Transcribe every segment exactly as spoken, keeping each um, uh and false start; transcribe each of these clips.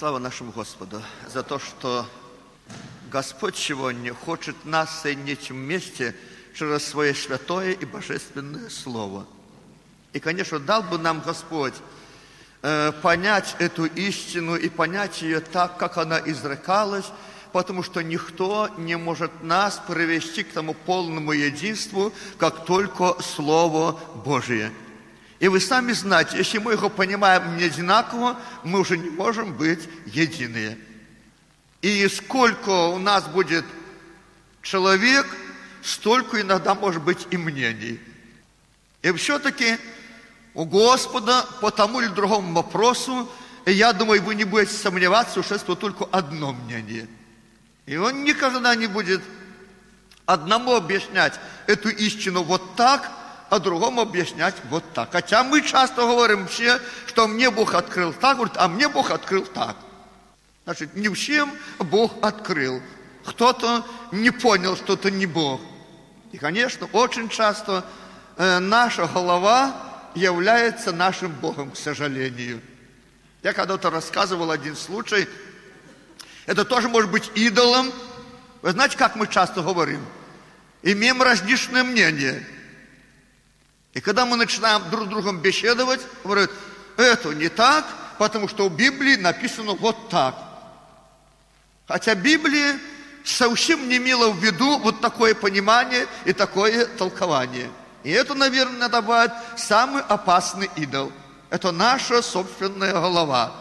Слава нашему Господу за то, что Господь сегодня хочет нас соединить вместе через Свое святое и божественное Слово. И, конечно, дал бы нам Господь э, понять эту истину и понять ее так, как она изрекалась, потому что никто не может нас привести к тому полному единству, как только Слово Божие. И вы сами знаете, если мы его понимаем не одинаково, мы уже не можем быть единые. И сколько у нас будет человек, столько иногда может быть и мнений. И все-таки у Господа по тому или другому вопросу, я думаю, вы не будете сомневаться, что это только одно мнение. И Он никогда не будет одному объяснять эту истину вот так, а другому объяснять вот так. Хотя мы часто говорим все, что мне Бог открыл так, говорит, а мне Бог открыл так. Значит, не всем Бог открыл. Кто-то не понял, что-то не Бог. И, конечно, очень часто э, наша голова является нашим Богом, к сожалению. Я когда-то рассказывал один случай. Это тоже может быть идолом. Вы знаете, как мы часто говорим? Имеем различные мнения. И когда мы начинаем друг с другом беседовать, говорят, это не так, потому что в Библии написано вот так. Хотя Библия совсем не имела в виду вот такое понимание и такое толкование. И это, наверное, надо быть самый опасный идол. Это наша собственная голова.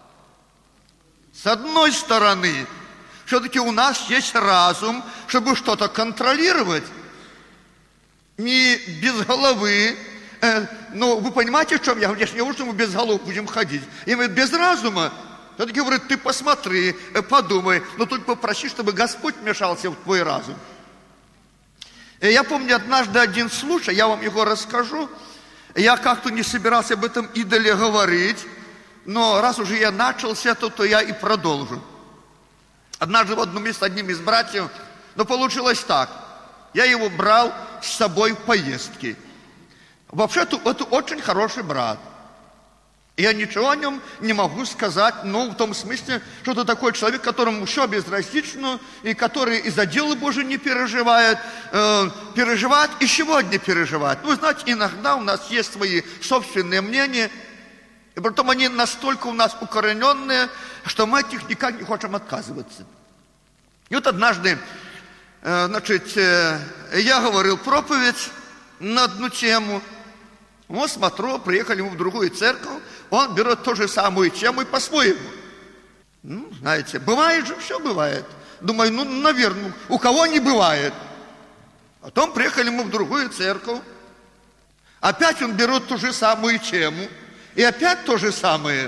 С одной стороны, все-таки у нас есть разум, чтобы что-то контролировать. Не без головы. Э, ну, вы понимаете, в чем я говорю? Я не говорю, что мы без головы будем ходить. И мы без разума. Все-таки говорит, ты посмотри, э, подумай, но только попроси, чтобы Господь вмешался в твой разум. И я помню однажды один случай, я вам его расскажу. Я как-то не собирался об этом идоле говорить, но раз уже я начал с этого, то я и продолжу. Однажды в одном месте одним из братьев, но получилось так. Я его брал с собой в поездки. Вообще-то это очень хороший брат. Я ничего о нем не могу сказать, ну, в том смысле, что это такой человек, которому все безразлично, и который из-за дела Божия не переживает, э, переживает и сегодня переживает. Вы знаете, иногда у нас есть свои собственные мнения, и потом они настолько у нас укорененные, что мы от них никак не хотим отказываться. И вот однажды, э, значит, э, я говорил проповедь на одну тему. Вот смотрю, приехали мы в другую церковь, он берет ту же самую тему и по-своему. Ну, знаете, бывает же, все бывает. Думаю, ну, наверное, у кого не бывает. Потом приехали мы в другую церковь. Опять он берет ту же самую тему. И опять то же самое.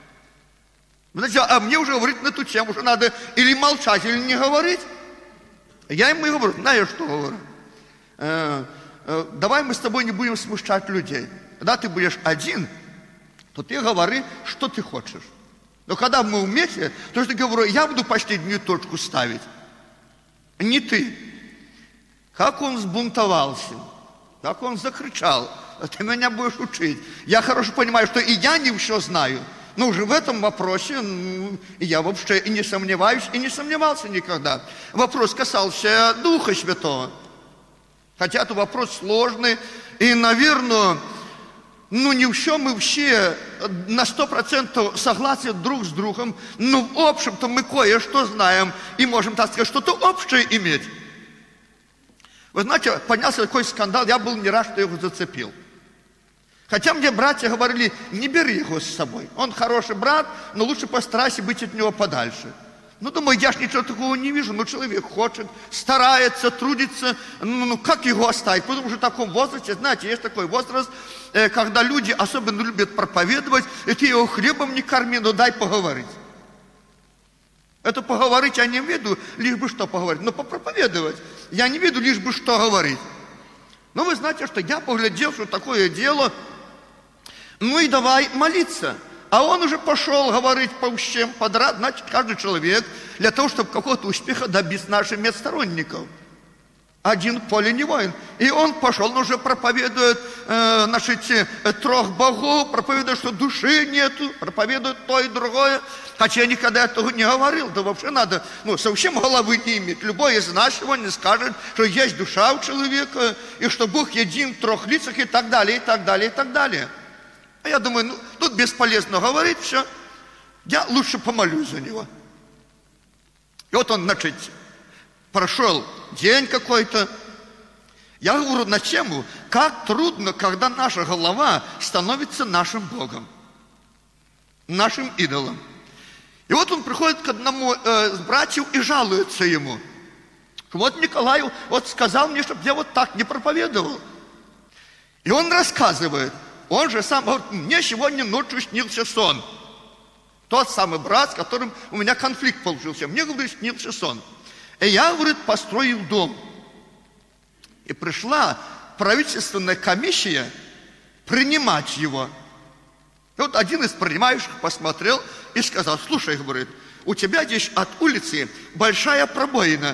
Знаете, а мне уже говорить на эту тему, что надо или молчать, или не говорить. Я ему и говорю, знаешь что, говорю, э, э, давай мы с тобой не будем смущать людей. Когда ты будешь один, то ты говори, что ты хочешь. Но когда мы вместе, то что я говорю, я буду последнюю точку ставить. Не ты. Как он взбунтовался, как он закричал, ты меня будешь учить. Я хорошо понимаю, что и я не все знаю. Но уже в этом вопросе ну, я вообще и не сомневаюсь, и не сомневался никогда. Вопрос касался Духа Святого. Хотя это вопрос сложный. И, наверное, ну не все мы все на сто процентов согласны друг с другом. Но в общем-то мы кое-что знаем и можем, так сказать, что-то общее иметь. Вы знаете, поднялся такой скандал, я был не рад, что его зацепил. Хотя мне братья говорили, не бери его с собой. Он хороший брат, но лучше постарайся быть от него подальше. Ну, думаю, я ж ничего такого не вижу. Ну, человек хочет, старается, трудится. Ну, ну как его оставить? Потому что в таком возрасте, знаете, есть такой возраст, э, когда люди особенно любят проповедовать, и ты его хлебом не корми, но дай поговорить. Это поговорить я не имею в виду, лишь бы что поговорить, но попроповедовать. Я не имею в виду, лишь бы что говорить. Но вы знаете, что я поглядел, что такое дело, ну и давай молиться. А он уже пошел говорить по всем подряд. Значит, каждый человек для того, чтобы какого-то успеха добиться наших медсторонников. Один в поле не воин. И он пошел, он уже проповедует э, наши те, трех богов, проповедует, что души нету, проповедует то и другое. Хотя я никогда этого не говорил. Да вообще надо, ну, совсем головы не иметь. Любой из нас сегодня скажет, что есть душа у человека, и что Бог един в трех лицах, и так далее, и так далее, и так далее. А я думаю, ну, тут бесполезно говорить все. Я лучше помолюсь за него. И вот он, значит, прошел день какой-то. Я говорю на тему, как трудно, когда наша голова становится нашим Богом, нашим идолом. И вот он приходит к одному э, из братьев и жалуется ему. Вот Николай вот сказал мне, чтобы я вот так не проповедовал. И он рассказывает, он же сам говорит, мне сегодня ночью снился сон. Тот самый брат, с которым у меня конфликт получился. Мне, говорит, снился сон. И я, говорит, построил дом. И пришла правительственная комиссия принимать его. И вот один из принимающих посмотрел и сказал, слушай, говорит, у тебя здесь от улицы большая пробоина.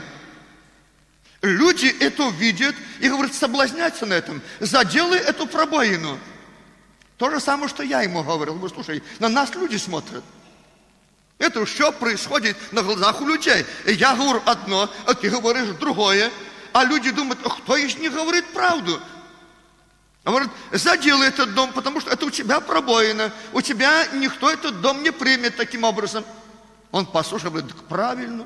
Люди это видят и, говорит, соблазняются на этом. Заделай эту пробоину. То же самое, что я ему говорил. Говорю, слушай, на нас люди смотрят. Это все происходит на глазах у людей. И я говорю одно, а ты говоришь другое. А люди думают, кто из них говорит правду? Он говорит, заделай этот дом, потому что это у тебя пробоина. У тебя никто этот дом не примет таким образом. Он послушал, говорит, так правильно.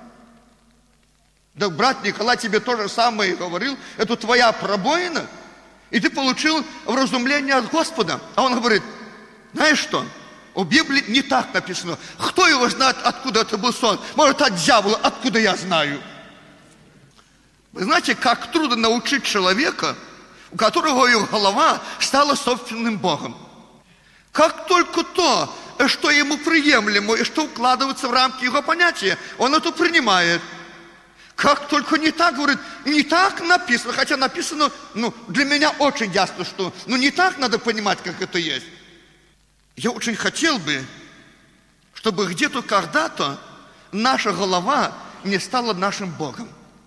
Да брат Николай тебе то же самое говорил. Это твоя пробоина. И ты получил вразумление от Господа. А он говорит, знаешь что? У Библии не так написано. Кто его знает, откуда это был сон? Может, от дьявола, откуда я знаю? Вы знаете, как трудно научить человека, у которого его голова стала собственным Богом. Как только то, что ему приемлемо и что укладывается в рамки его понятия, он это принимает. Как только не так, говорит, не так написано, хотя написано, ну, для меня очень ясно, что, ну, не так надо понимать, как это есть. Я очень хотел бы, чтобы где-то когда-то наша голова не стала нашим Богом.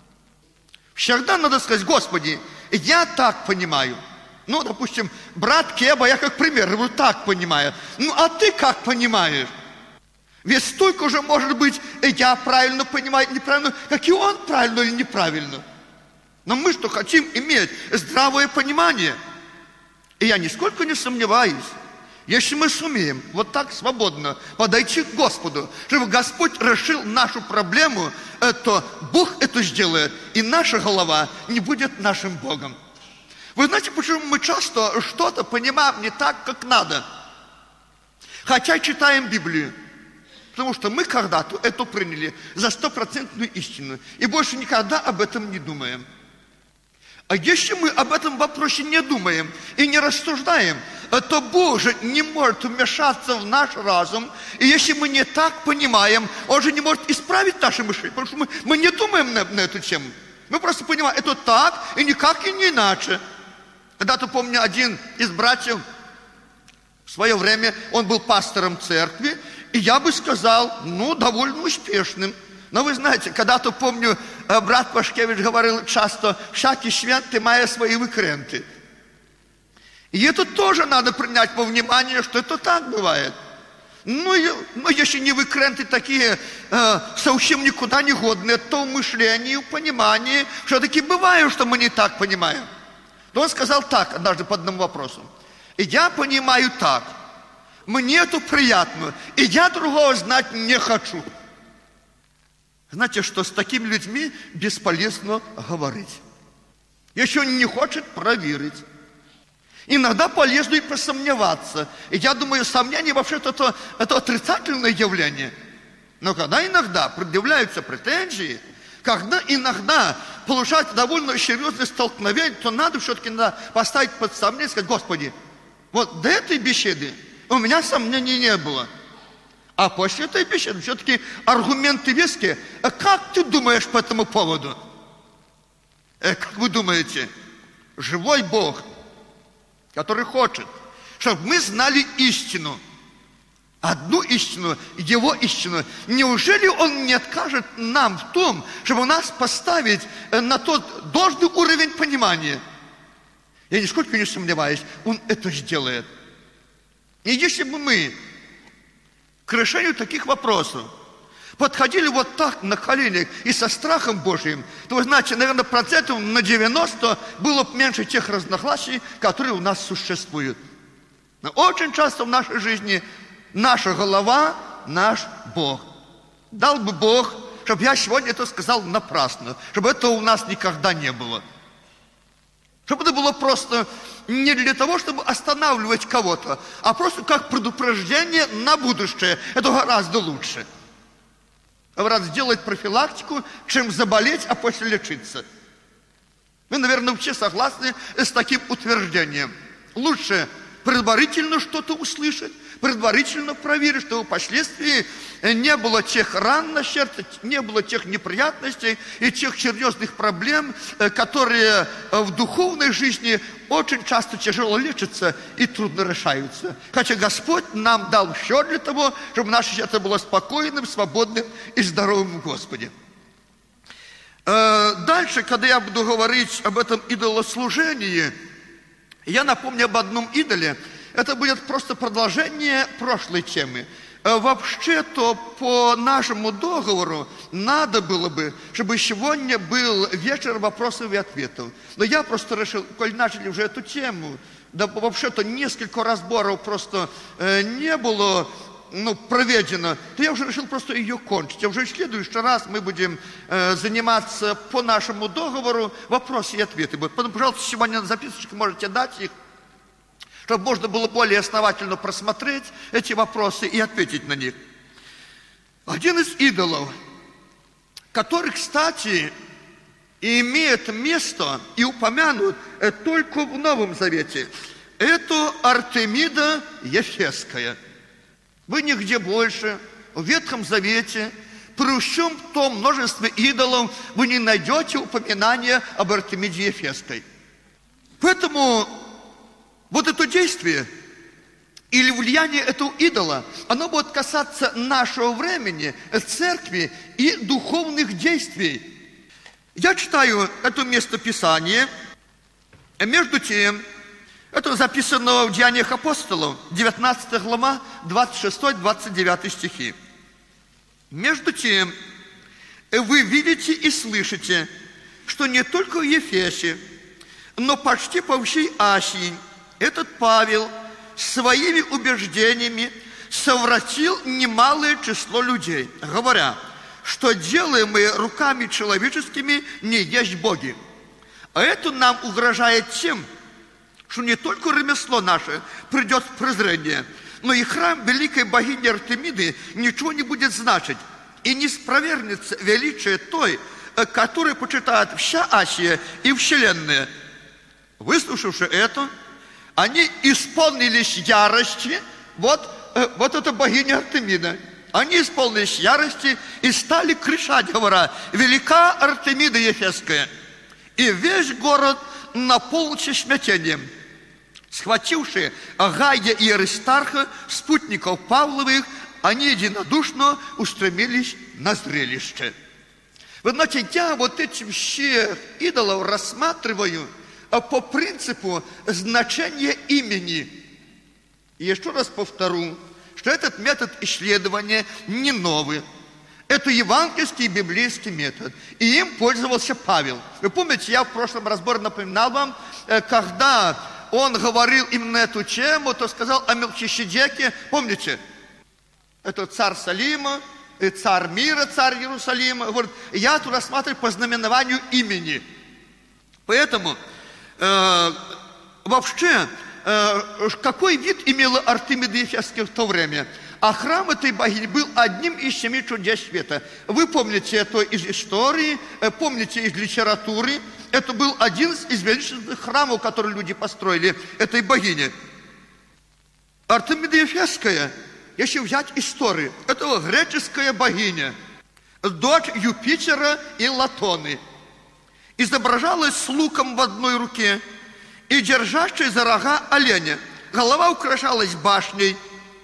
Всегда надо сказать, Господи, я так понимаю. Ну, допустим, брат Кеба, я как пример, говорю, так понимаю. Ну, а ты как понимаешь? Ведь столько же может быть, я правильно понимаю, неправильно, как и он правильно или неправильно. Но мы что хотим иметь здравое понимание. И я нисколько не сомневаюсь, если мы сумеем вот так свободно подойти к Господу, чтобы Господь решил нашу проблему, то Бог это сделает, и наша голова не будет нашим Богом. Вы знаете, почему мы часто что-то понимаем не так, как надо? Хотя читаем Библию. Потому что мы когда-то это приняли за стопроцентную истину. И больше никогда об этом не думаем. А если мы об этом вопросе не думаем и не рассуждаем, то Бог же не может вмешаться в наш разум. И если мы не так понимаем, Он же не может исправить наше мышление. Потому что мы, мы не думаем на, на эту тему. Мы просто понимаем, это так и никак и не иначе. Когда-то, помню, один из братьев в свое время, он был пастором церкви, и я бы сказал, ну, довольно успешным. Но вы знаете, когда-то, помню, брат Пашкевич говорил часто, «Всякий святый має свої викренти». И это тоже надо принять во внимание, что это так бывает. Ну, ну если не выкренты такие э, совсем никуда не годные, то в мышлении, в понимании, все-таки бывает, что мы не так понимаем. Но он сказал так однажды по одному вопросу. И я понимаю так. Мне это приятно, и я другого знать не хочу. Знаете, что с такими людьми бесполезно говорить. Если он не хочет, проверить. Иногда полезно и посомневаться. И я думаю, сомнение вообще-то это, это отрицательное явление. Но когда иногда предъявляются претензии, когда иногда получается довольно серьезное столкновение, то надо все-таки надо поставить под сомнение и сказать, Господи, вот до этой беседы у меня сомнений не было. А после этой беседы все-таки аргументы веские. А как ты думаешь по этому поводу? Э, как вы думаете, живой Бог, который хочет, чтобы мы знали истину, одну истину, Его истину, неужели Он не откажет нам в том, чтобы нас поставить на тот должный уровень понимания? Я нисколько не сомневаюсь, Он это сделает. И если бы мы к решению таких вопросов подходили вот так на коленях и со страхом Божьим, то, значит, наверное, процентов на девяносто было меньше тех разногласий, которые у нас существуют. Но очень часто в нашей жизни наша голова – наш Бог. Дал бы Бог, чтобы я сегодня это сказал напрасно, чтобы этого у нас никогда не было. Чтобы это было просто не для того, чтобы останавливать кого-то, а просто как предупреждение на будущее. Это гораздо лучше. Говорят, сделать профилактику, чем заболеть, а после лечиться. Вы, наверное, все согласны с таким утверждением. Лучше предварительно что-то услышать, предварительно проверить, чтобы впоследствии не было тех ран на сердце, не было тех неприятностей и тех серьезных проблем, которые в духовной жизни очень часто тяжело лечатся и трудно решаются. Хотя Господь нам дал все для того, чтобы наше сердце было спокойным, свободным и здоровым в Господе. Дальше, когда я буду говорить об этом идолослужении, я напомню об одном идоле. Это будет просто продолжение прошлой темы. Вообще-то по нашему договору надо было бы, чтобы сегодня был вечер вопросов и ответов. Но я просто решил, коль начали уже эту тему, да вообще-то несколько разборов просто э, не было ну, проведено, то я уже решил просто ее кончить. А уже в следующий раз мы будем э, заниматься по нашему договору вопросы и ответы. Поэтому, пожалуйста, сегодня на записочке можете дать их, чтобы можно было более основательно просмотреть эти вопросы и ответить на них. Один из идолов, который, кстати, имеет место и упомянут только в Новом Завете, это Артемида Ефесская. Вы нигде больше в Ветхом Завете, при всем том множестве идолов, вы не найдете упоминания об Артемиде Ефесской. Поэтому вот это действие или влияние этого идола, оно будет касаться нашего времени, церкви и духовных действий. Я читаю это местописание, между тем, это записано в Деяниях апостолов, девятнадцатая глава, двадцать шестой двадцать девятый стихи. Между тем, вы видите и слышите, что не только в Ефесе, но почти по всей Асии этот Павел своими убеждениями совратил немалое число людей, говоря, что делаемые руками человеческими не есть боги. А это нам угрожает тем, что не только ремесло наше придет в презрение, но и храм великой богини Артемиды ничего не будет значить, и не спровергнется величие той, которую почитает вся Асия и вселенная. Выслушавши это, они исполнились ярости, вот, вот это богиня Артемида. Они исполнились ярости и стали кричать, говоря, велика Артемида Ефесская. И весь город наполнился смятением. Схватившие Гая и Аристарха, спутников Павловых, они единодушно устремились на зрелище. Вы знаете, я вот эти все идолов рассматриваю по принципу значения имени. И еще раз повторю, что этот метод исследования не новый. Это евангельский и библейский метод. И им пользовался Павел. Вы помните, я в прошлом разборе напоминал вам, когда он говорил именно эту тему, то сказал о Мелхиседеке. Помните? Это царь Салима, царь мира, царь Иерусалима. Говорит, я тут рассматриваю по знаменованию имени. Поэтому Э, вообще, э, какой вид имела Артемида Ефесская в то время? А храм этой богини был одним из семи чудес света. Вы помните это из истории, э, помните из литературы. Это был один из величественных храмов, которые люди построили этой богине. Артемида Ефесская, если взять историю, это греческая богиня, дочь Юпитера и Латоны. Изображалась с луком в одной руке и держащей за рога оленя. Голова украшалась башней.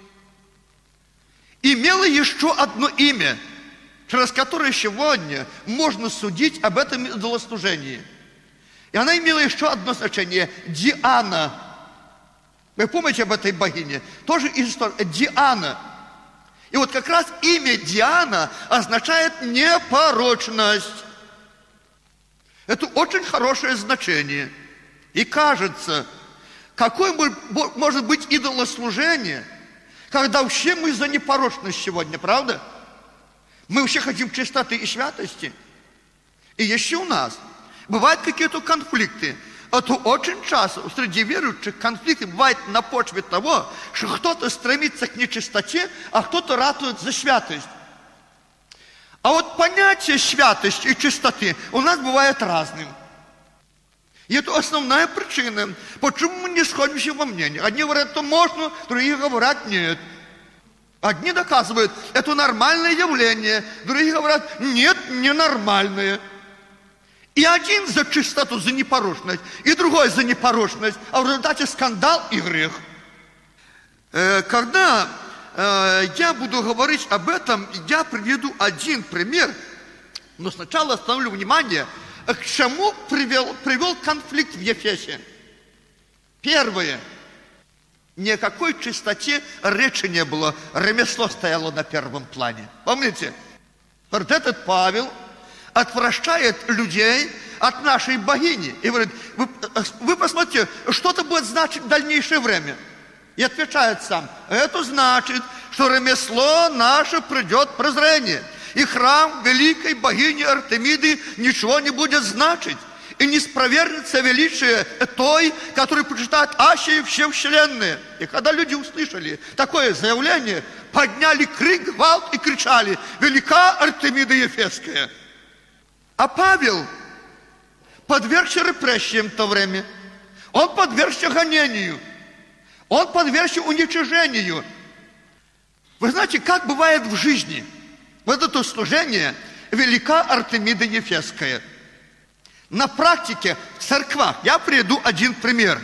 Имела еще одно имя, через которое сегодня можно судить об этом идолослужении. И она имела еще одно значение – Диана. Вы помните об этой богине? Тоже из истории. Диана. И вот как раз имя Диана означает непорочность. Это очень хорошее значение. И кажется, какое может быть идолослужение, когда вообще мы за непорочность сегодня, правда? Мы вообще хотим чистоты и святости. И еще у нас бывают какие-то конфликты. Это очень часто среди верующих конфликты бывает на почве того, что кто-то стремится к нечистоте, а кто-то ратует за святость. А вот понятие святости и чистоты у нас бывает разным. И это основная причина, почему мы не сходимся во мнении. Одни говорят, что можно, другие говорят, нет. Одни доказывают, это нормальное явление, другие говорят, нет, ненормальное. И один за чистоту, за непорочность, и другой за непорочность, а в результате скандал и грех. Когда я буду говорить об этом, я приведу один пример, но сначала остановлю внимание, к чему привел, привел конфликт в Ефесе. Первое. Ни о какой чистоте речи не было. Ремесло стояло на первом плане. Помните? Вот этот Павел отвращает людей от нашей богини. И говорит, вы, вы посмотрите, что это будет значить в дальнейшее время. И отвечает сам, это значит, что ремесло наше придет презрение. И храм великой богини Артемиды ничего не будет значить. И не спровергнется величие той, которую почитают аще и все вселенные. И когда люди услышали такое заявление, подняли крик, гвалт и кричали, велика Артемида Ефесская. А Павел подвергся репрессиям в то время. Он подвергся гонению. Он подвергся уничижению. Вы знаете, как бывает в жизни? Вот это служение велика Артемида Ефесская. На практике в церквах я приведу один пример.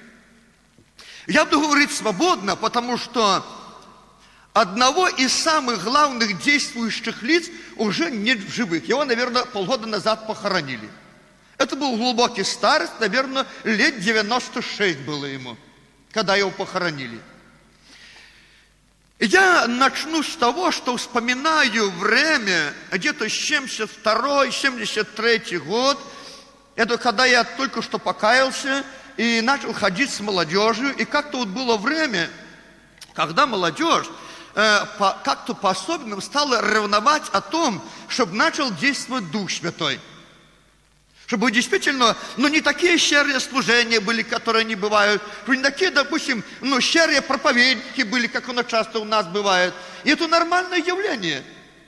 Я буду говорить свободно, потому что одного из самых главных действующих лиц уже нет в живых. Его, наверное, полгода назад похоронили. Это был глубокий старец, наверное, лет девяносто шесть было ему, когда его похоронили. Я начну с того, что вспоминаю время, где-то семьдесят второй, семьдесят третий год. Это когда я только что покаялся и начал ходить с молодежью. И как-то вот было время, когда молодежь э, по, как-то по-особенному стала ревновать о том, чтобы начал действовать Дух Святой. Чтобы действительно, ну не такие щедрые служения были, которые не бывают, что не такие, допустим, ну щедрые проповедники были, как оно часто у нас бывает. И это нормальное явление.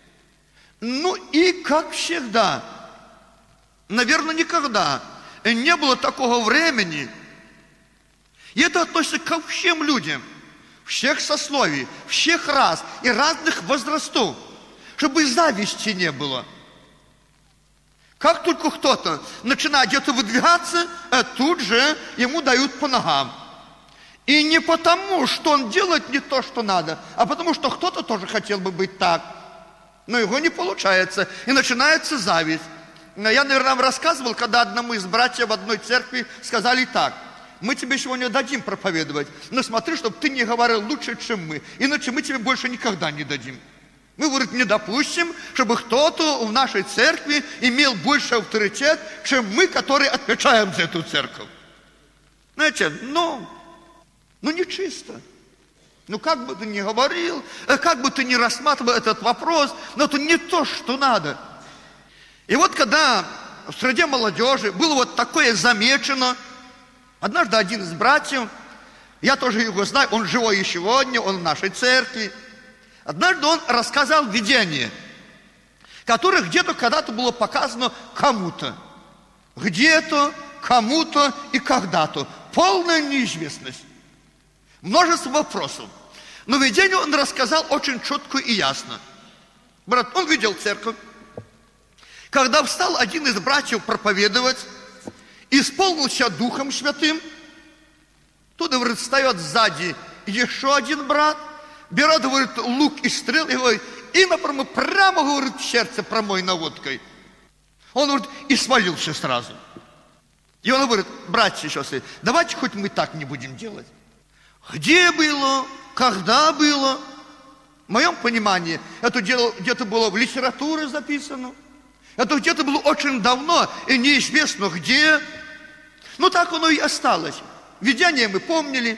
Ну и как всегда, наверное, никогда не было такого времени. И это относится ко всем людям, всех сословий, всех рас и разных возрастов, чтобы зависти не было. Как только кто-то начинает где-то выдвигаться, тут же ему дают по ногам. И не потому, что он делает не то, что надо, а потому, что кто-то тоже хотел бы быть так. Но его не получается. И начинается зависть. Я, наверное, вам рассказывал, когда одному из братьев в одной церкви сказали так. Мы тебе сегодня дадим проповедовать, но смотри, чтобы ты не говорил лучше, чем мы. Иначе мы тебе больше никогда не дадим. Мы, говорит, не допустим, чтобы кто-то в нашей церкви имел больше авторитет, чем мы, которые отвечаем за эту церковь. Знаете, ну, ну не чисто. Ну как бы ты ни говорил, как бы ты ни рассматривал этот вопрос, но это не то, что надо. И вот когда в среде молодежи было вот такое замечено, однажды один из братьев, я тоже его знаю, он живой и сегодня, он в нашей церкви, однажды он рассказал видение, которое где-то когда-то было показано кому-то. Где-то, кому-то и когда-то. Полная неизвестность. Множество вопросов. Но видение он рассказал очень четко и ясно. Брат, он видел церковь. Когда встал один из братьев проповедовать, исполнился Духом Святым, тут, говорит, встает сзади еще один брат, берет, говорит, лук и стрел, и говорит, и напрямую, прямо, говорит, в сердце промой наводкой. Он, говорит, и свалился сразу. И он говорит, братья и сестры, давайте хоть мы так не будем делать. Где было, когда было, В моем понимании, это где-то было в литературе записано. Это где-то было очень давно и неизвестно где. Но так оно и осталось. Видение мы помнили.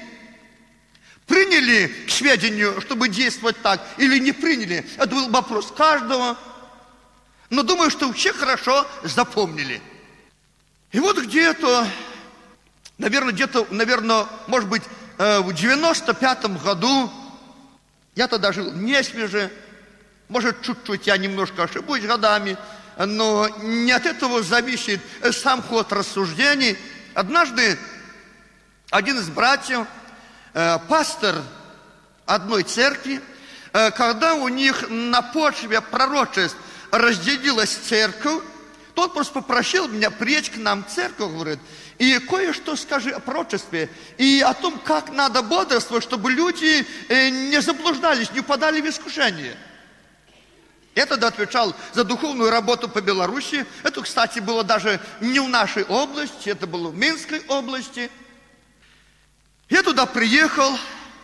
Приняли к сведению, чтобы действовать так, или не приняли. Это был вопрос каждого. Но думаю, что все хорошо запомнили. И вот где-то, наверное, где-то, наверное, может быть, в девяносто пятом году, я тогда жил в Несвеже, может, чуть-чуть я немножко ошибусь годами, но не от этого зависит сам ход рассуждений. Однажды один из братьев, пастор одной церкви, когда у них на почве пророчеств разделилась церковь, тот просто попросил меня приедь к нам в церковь, говорит, и кое-что скажи о пророчестве, и о том, как надо бодрствовать, чтобы люди не заблуждались, не упадали в искушение. Я тогда отвечал за духовную работу по Беларуси. Это, кстати, было даже не в нашей области, это было в Минской области. Я туда приехал,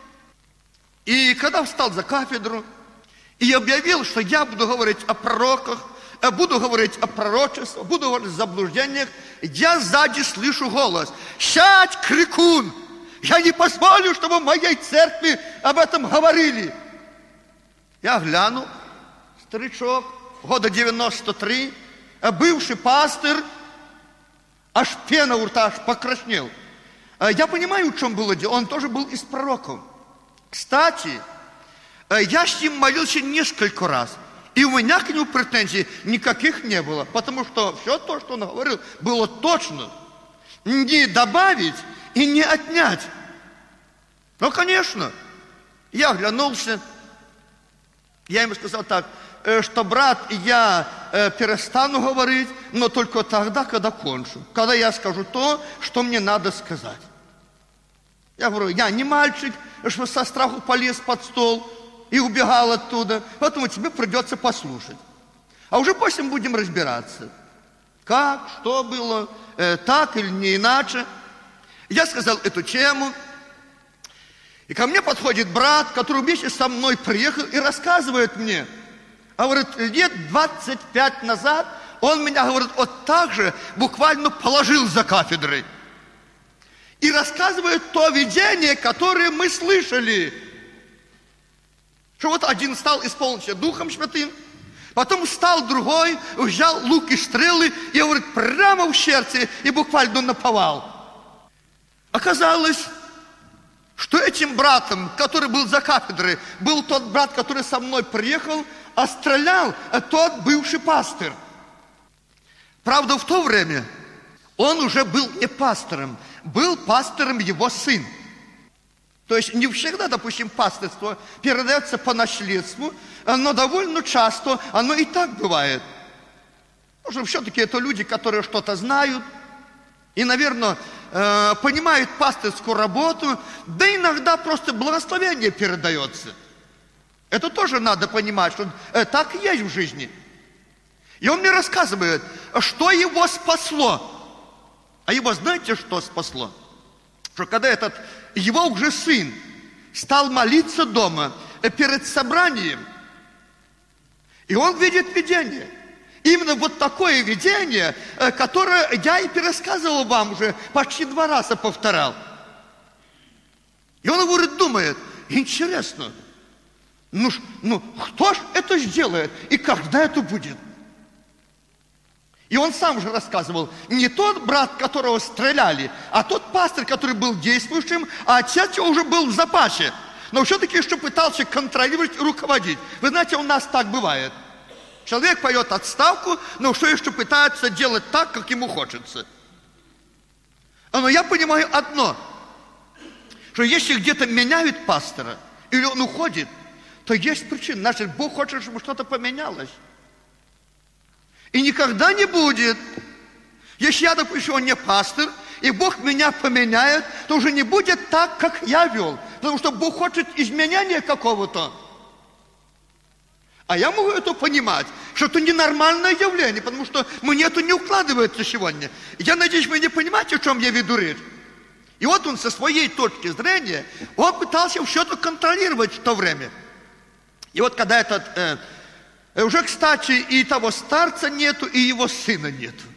и когда встал за кафедру, и объявил, что я буду говорить о пророках, буду говорить о пророчестве, буду говорить о заблуждениях, я сзади слышу голос: «Сядь, крикун! Я не позволю, чтобы в моей церкви об этом говорили!» Я глянул, старичок, года девяносто три, бывший пастырь, аж пена у рта, аж покраснел. Я понимаю, в чем было дело, он тоже был из пророков. Кстати, я с ним молился несколько раз, и у меня к нему претензий никаких не было, потому что все то, что он говорил, было точно. Не добавить и не отнять. Ну, конечно, я оглянулся, я ему сказал так, что, брат, я перестану говорить, но только тогда, когда кончу, когда я скажу то, что мне надо сказать. Я говорю, я не мальчик, что со страху полез под стол и убегал оттуда, поэтому тебе придется послушать. А уже после будем разбираться, как, что было, э, так или не иначе. Я сказал эту тему, и ко мне подходит брат, который вместе со мной приехал и рассказывает мне. А говорит, лет двадцать пять назад он меня, говорит, вот так же буквально положил за кафедрой. И рассказывает то видение, которое мы слышали. Что вот один стал исполниться Духом Святым, потом встал другой, взял лук и стрелы, и, говорит, прямо в сердце, и буквально наповал. Оказалось, что этим братом, который был за кафедрой, был тот брат, который со мной приехал, а стрелял тот бывший пастырь. Правда, в то время он уже был не пастором, был пастором его сын. То есть не всегда, допустим, пастырство передается по наследству, но довольно часто оно и так бывает. Потому что все-таки это люди, которые что-то знают и, наверное, понимают пастырскую работу, да иногда просто благословение передается. Это тоже надо понимать, что так и есть в жизни. И он мне рассказывает, что его спасло. А его знаете, что спасло? Что когда этот, его уже сын стал молиться дома перед собранием, и он видит видение. Именно вот такое видение, которое я и пересказывал вам уже, почти два раза повторял. И он, говорит, думает, интересно, ну, ну кто ж это сделает и когда это будет? И он сам же рассказывал, не тот брат, которого стреляли, а тот пастырь, который был действующим, а отец его уже был в запасе. Но все-таки еще пытался контролировать и руководить. Вы знаете, у нас так бывает. Человек поет отставку, но все еще пытается делать так, как ему хочется. Но я понимаю одно, что если где-то меняют пастора, или он уходит, то есть причина. Значит, Бог хочет, чтобы что-то поменялось. И никогда не будет. Если я, допустим, не пастор, и Бог меня поменяет, то уже не будет так, как я вел. Потому что Бог хочет изменения какого-то. А я могу это понимать, что это ненормальное явление, потому что мне это не укладывается сегодня. Я надеюсь, вы не понимаете, о чем я веду речь. И вот он со своей точки зрения, он пытался все это контролировать в то время. И вот когда этот, э, уже, кстати, и того старца нету, и его сына нету.